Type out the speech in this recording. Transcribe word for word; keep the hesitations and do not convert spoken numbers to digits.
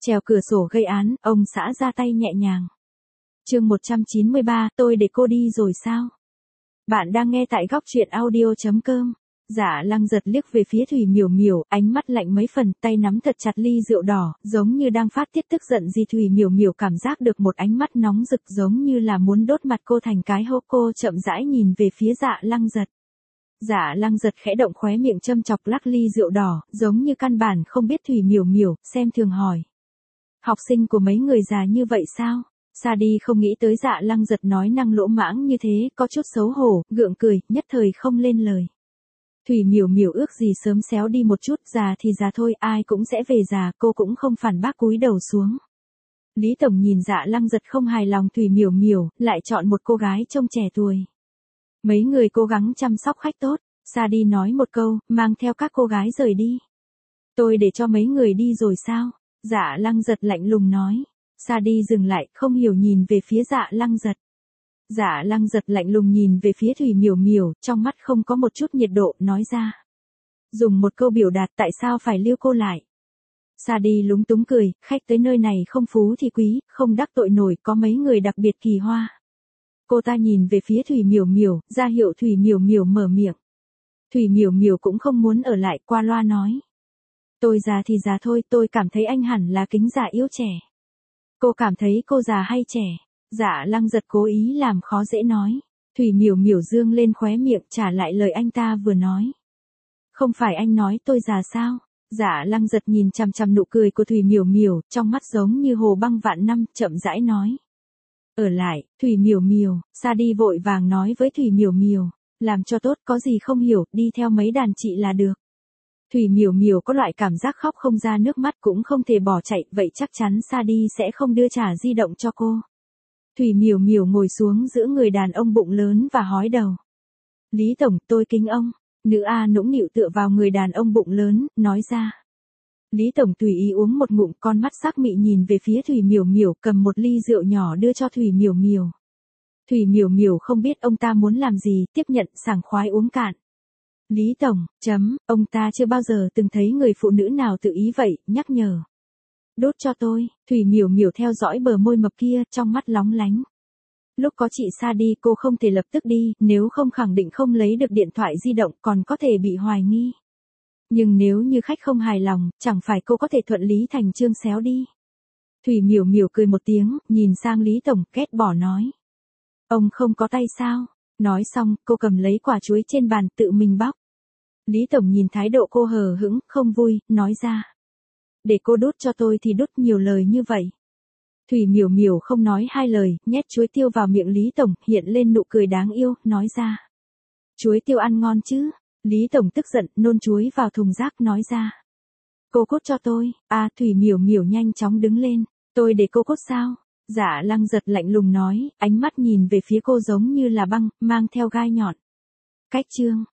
Trèo cửa sổ gây án, ông xã ra tay nhẹ nhàng. Chương một trăm chín mươi ba, tôi để cô đi rồi sao? Bạn đang nghe tại góc truyện audio chấm com. Dạ Lăng giật liếc về phía Thủy Miểu Miểu, ánh mắt lạnh mấy phần, tay nắm thật chặt ly rượu đỏ, giống như đang phát tiết tức giận gì. Thủy Miểu Miểu cảm giác được một ánh mắt nóng rực giống như là muốn đốt mặt cô thành cái hố. Cô chậm rãi nhìn về phía Dạ Lăng giật. Dạ Lăng giật khẽ động khóe miệng châm chọc lắc ly rượu đỏ, giống như căn bản không biết Thủy Miểu Miểu, xem thường hỏi. Học sinh của mấy người già như vậy sao? Sa đi không nghĩ tới Dạ Lăng giật nói năng lỗ mãng như thế, có chút xấu hổ, gượng cười, nhất thời không lên lời. Thủy Miểu Miểu ước gì sớm xéo đi một chút, già thì già thôi, ai cũng sẽ về già, cô cũng không phản bác, cúi đầu xuống. Lý Tổng nhìn Dạ Lăng giật không hài lòng Thủy Miểu Miểu, lại chọn một cô gái trông trẻ tuổi. Mấy người cố gắng chăm sóc khách tốt, Sa đi nói một câu, mang theo các cô gái rời đi. Tôi để cho mấy người đi rồi sao? Dạ Lăng giật lạnh lùng nói. Sa đi dừng lại, không hiểu nhìn về phía Dạ Lăng giật. Dạ Lăng giật lạnh lùng nhìn về phía Thủy Miểu Miểu, trong mắt không có một chút nhiệt độ, nói ra. Dùng một câu biểu đạt tại sao phải lưu cô lại. Sa đi lúng túng cười, khách tới nơi này không phú thì quý, không đắc tội nổi, có mấy người đặc biệt kỳ hoa. Cô ta nhìn về phía Thủy Miểu Miểu, ra hiệu Thủy Miểu Miểu mở miệng. Thủy Miểu Miểu cũng không muốn ở lại, qua loa nói. Tôi già thì già thôi, tôi cảm thấy anh hẳn là kính già yêu trẻ. Cô cảm thấy cô già hay trẻ? Dạ Lăng giật cố ý làm khó dễ nói. Thủy Miểu Miểu dương lên khóe miệng trả lại lời anh ta vừa nói. Không phải anh nói tôi già sao? Dạ Lăng giật nhìn chằm chằm nụ cười của Thủy Miểu Miểu, trong mắt giống như hồ băng vạn năm, chậm rãi nói. Ở lại, Thủy Miểu Miểu, Sa đi vội vàng nói với Thủy Miểu Miểu. Làm cho tốt, có gì không hiểu, đi theo mấy đàn chị là được. Thủy Miểu Miểu có loại cảm giác khóc không ra nước mắt, cũng không thể bỏ chạy, vậy chắc chắn Sa đi sẽ không đưa trả di động cho cô. Thủy Miểu Miểu ngồi xuống giữa người đàn ông bụng lớn và hói đầu. Lý Tổng, tôi kính ông. Nữ A nũng nịu tựa vào người đàn ông bụng lớn, nói ra. Lý Tổng tùy ý uống một ngụm, con mắt sắc mị nhìn về phía Thủy Miểu Miểu, cầm một ly rượu nhỏ đưa cho Thủy Miểu Miểu. Thủy Miểu Miểu không biết ông ta muốn làm gì, tiếp nhận sảng khoái uống cạn. Lý Tổng, chấm, ông ta chưa bao giờ từng thấy người phụ nữ nào tự ý vậy, nhắc nhở. Đốt cho tôi, Thủy Miểu Miểu theo dõi bờ môi mập kia, trong mắt lóng lánh. Lúc có chị Sa đi cô không thể lập tức đi, nếu không khẳng định không lấy được điện thoại di động, còn có thể bị hoài nghi. Nhưng nếu như khách không hài lòng, chẳng phải cô có thể thuận lý thành chương xéo đi. Thủy Miểu Miểu cười một tiếng, nhìn sang Lý Tổng, ghét bỏ nói. Ông không có tay sao? Nói xong, cô cầm lấy quả chuối trên bàn, tự mình bóc. Lý Tổng nhìn thái độ cô hờ hững, không vui, nói ra. Để cô đút cho tôi thì đút nhiều lời như vậy. Thủy Miểu Miểu không nói hai lời, nhét chuối tiêu vào miệng Lý Tổng, hiện lên nụ cười đáng yêu, nói ra. Chuối tiêu ăn ngon chứ? Lý Tổng tức giận, nôn chuối vào thùng rác, nói ra. Cô cốt cho tôi. À, Thủy Miểu Miểu nhanh chóng đứng lên. Tôi để cô cốt sao? Dạ Lăng giật lạnh lùng nói, ánh mắt nhìn về phía cô giống như là băng, mang theo gai nhọn. Cách chương.